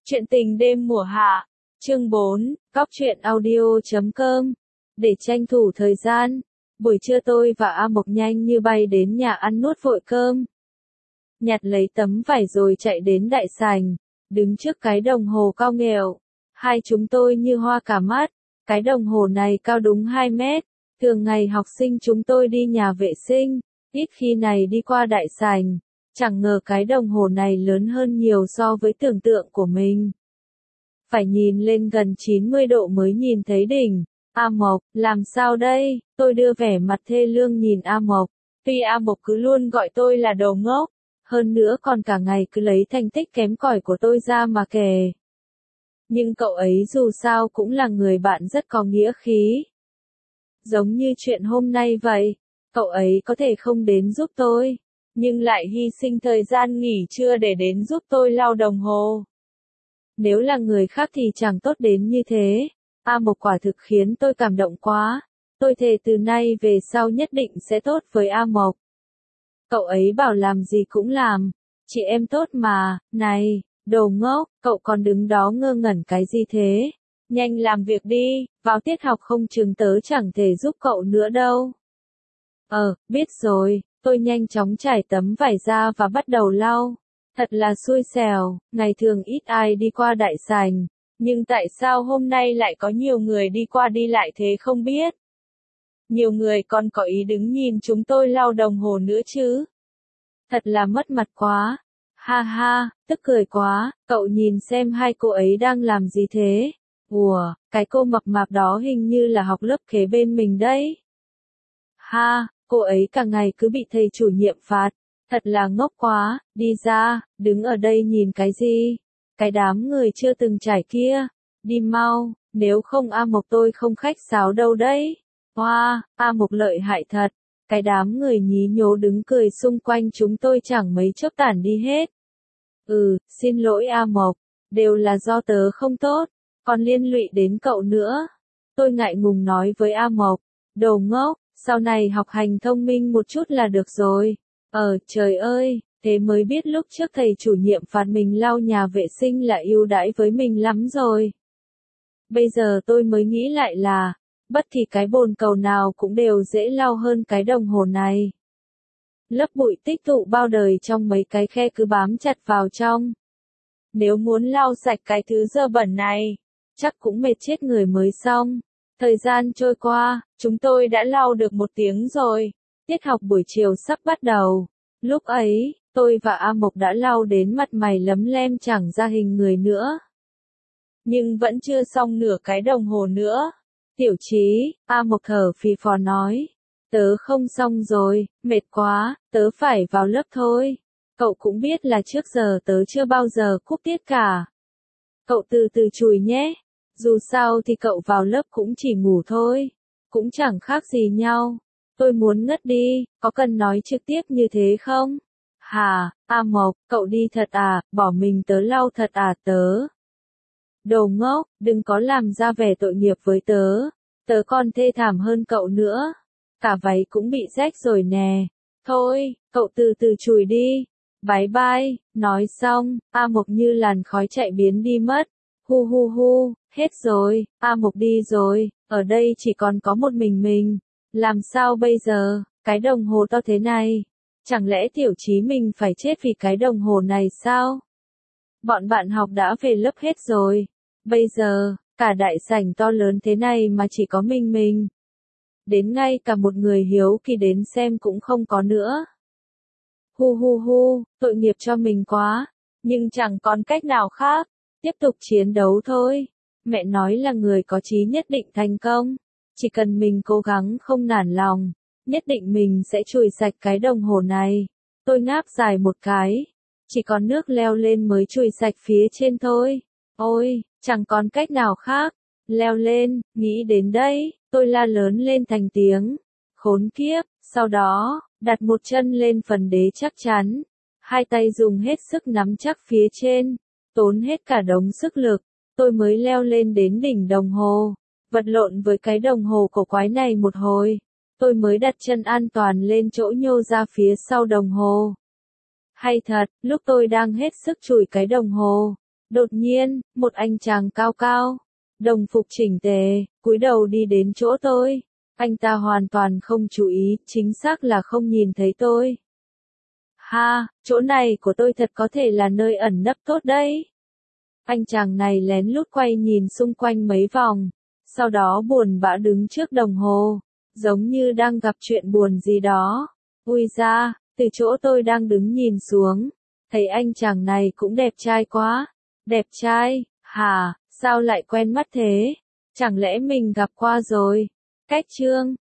Chuyện tình đêm mùa hạ, chương 4, Góc truyện audio.com. Để tranh thủ thời gian, buổi trưa tôi và A Mộc nhanh như bay đến nhà ăn nuốt vội cơm. Nhặt lấy tấm vải rồi chạy đến đại sảnh, đứng trước cái đồng hồ cao nghèo. Hai chúng tôi như hoa cả mắt, cái đồng hồ này cao đúng 2 mét. Thường ngày học sinh chúng tôi đi nhà vệ sinh, ít khi này đi qua đại sảnh. Chẳng ngờ cái đồng hồ này lớn hơn nhiều so với tưởng tượng của mình. Phải nhìn lên gần 90 độ mới nhìn thấy đỉnh. A Mộc, làm sao đây? Tôi đưa vẻ mặt thê lương nhìn A Mộc. Tuy A Mộc cứ luôn gọi tôi là đồ ngốc, hơn nữa còn cả ngày cứ lấy thành tích kém cỏi của tôi ra mà kể. Nhưng cậu ấy dù sao cũng là người bạn rất có nghĩa khí. Giống như chuyện hôm nay vậy, cậu ấy có thể không đến giúp tôi, nhưng lại hy sinh thời gian nghỉ trưa để đến giúp tôi lau đồng hồ. Nếu là người khác thì chẳng tốt đến như thế. A Mộc quả thực khiến tôi cảm động quá. Tôi thề từ nay về sau nhất định sẽ tốt với A Mộc. Cậu ấy bảo làm gì cũng làm. Chị em tốt mà, này, đồ ngốc, cậu còn đứng đó ngơ ngẩn cái gì thế? Nhanh làm việc đi, vào tiết học không chừng tớ chẳng thể giúp cậu nữa đâu. Biết rồi. Tôi nhanh chóng trải tấm vải ra và bắt đầu lau. Thật là xui xẻo, ngày thường ít ai đi qua đại sảnh, nhưng tại sao hôm nay lại có nhiều người đi qua đi lại thế không biết. Nhiều người còn có ý đứng nhìn chúng tôi lau đồng hồ nữa chứ. Thật là mất mặt quá. Ha ha, tức cười quá, cậu nhìn xem hai cô ấy đang làm gì thế. Ủa, cái cô mập mạp đó hình như là học lớp kế bên mình đấy. Ha. Cô ấy cả ngày cứ bị thầy chủ nhiệm phạt, thật là ngốc quá, đi ra, đứng ở đây nhìn cái gì? Cái đám người chưa từng trải kia, đi mau, nếu không A Mộc tôi không khách sáo đâu đấy. Hoa, A Mộc lợi hại thật, cái đám người nhí nhố đứng cười xung quanh chúng tôi chẳng mấy chốc tản đi hết. Xin lỗi A Mộc, đều là do tớ không tốt, còn liên lụy đến cậu nữa. Tôi ngại ngùng nói với A Mộc, đồ ngốc. Sau này học hành thông minh một chút là được rồi. Trời ơi, thế mới biết lúc trước thầy chủ nhiệm phạt mình lau nhà vệ sinh là ưu đãi với mình lắm rồi. Bây giờ tôi mới nghĩ lại là, bất thì cái bồn cầu nào cũng đều dễ lau hơn cái đồng hồ này. Lớp bụi tích tụ bao đời trong mấy cái khe cứ bám chặt vào trong. Nếu muốn lau sạch cái thứ dơ bẩn này, chắc cũng mệt chết người mới xong. Thời gian trôi qua, chúng tôi đã lau được 1 tiếng rồi. Tiết học buổi chiều sắp bắt đầu. Lúc ấy, tôi và A Mộc đã lau đến mặt mày lấm lem chẳng ra hình người nữa. Nhưng vẫn chưa xong nửa cái đồng hồ nữa. Tiểu Chí, A Mộc thở phì phò nói. Tớ không xong rồi, mệt quá, tớ phải vào lớp thôi. Cậu cũng biết là trước giờ tớ chưa bao giờ cúp tiết cả. Cậu từ từ chùi nhé. Dù sao thì cậu vào lớp cũng chỉ ngủ thôi, cũng chẳng khác gì nhau. Tôi muốn ngất đi, có cần nói trực tiếp như thế không? Hà, A Mộc, cậu đi thật à, bỏ mình tớ lau thật à tớ. Đồ ngốc, đừng có làm ra vẻ tội nghiệp với tớ còn thê thảm hơn cậu nữa. Cả váy cũng bị rách rồi nè. Thôi, cậu từ từ chùi đi. Bye bye, nói xong, A Mộc như làn khói chạy biến đi mất. Hu, hết rồi, A Mộc đi rồi, ở đây chỉ còn có một mình. Làm sao bây giờ, cái đồng hồ to thế này? Chẳng lẽ Tiểu Chí mình phải chết vì cái đồng hồ này sao? Bọn bạn học đã về lớp hết rồi. Bây giờ, cả đại sảnh to lớn thế này mà chỉ có mình. Đến ngay cả một người hiếu kỳ đến xem cũng không có nữa. Hu, tội nghiệp cho mình quá, nhưng chẳng còn cách nào khác. Tiếp tục chiến đấu thôi. Mẹ nói là người có chí nhất định thành công. Chỉ cần mình cố gắng không nản lòng, nhất định mình sẽ chùi sạch cái đồng hồ này. Tôi ngáp dài một cái. Chỉ còn nước leo lên mới chùi sạch phía trên thôi. Ôi, chẳng còn cách nào khác. Leo lên, nghĩ đến đây, tôi la lớn lên thành tiếng. Khốn kiếp, sau đó, đặt một chân lên phần đế chắc chắn. Hai tay dùng hết sức nắm chắc phía trên. Tốn hết cả đống sức lực, tôi mới leo lên đến đỉnh đồng hồ. Vật lộn với cái đồng hồ cổ quái này một hồi, tôi mới đặt chân an toàn lên chỗ nhô ra phía sau đồng hồ. Hay thật, lúc tôi đang hết sức chùi cái đồng hồ, Đột nhiên, một anh chàng cao cao, đồng phục chỉnh tề, cúi đầu đi đến chỗ tôi. Anh ta hoàn toàn không chú ý, chính xác là không nhìn thấy tôi. Ha, chỗ này của tôi thật có thể là nơi ẩn nấp tốt đấy. Anh chàng này lén lút quay nhìn xung quanh mấy vòng, sau đó buồn bã đứng trước đồng hồ, giống như đang gặp chuyện buồn gì đó. Ui ra, từ chỗ tôi đang đứng nhìn xuống, thấy anh chàng này cũng đẹp trai quá. Đẹp trai, hả, sao lại quen mắt thế? Chẳng lẽ mình gặp qua rồi? Cách chương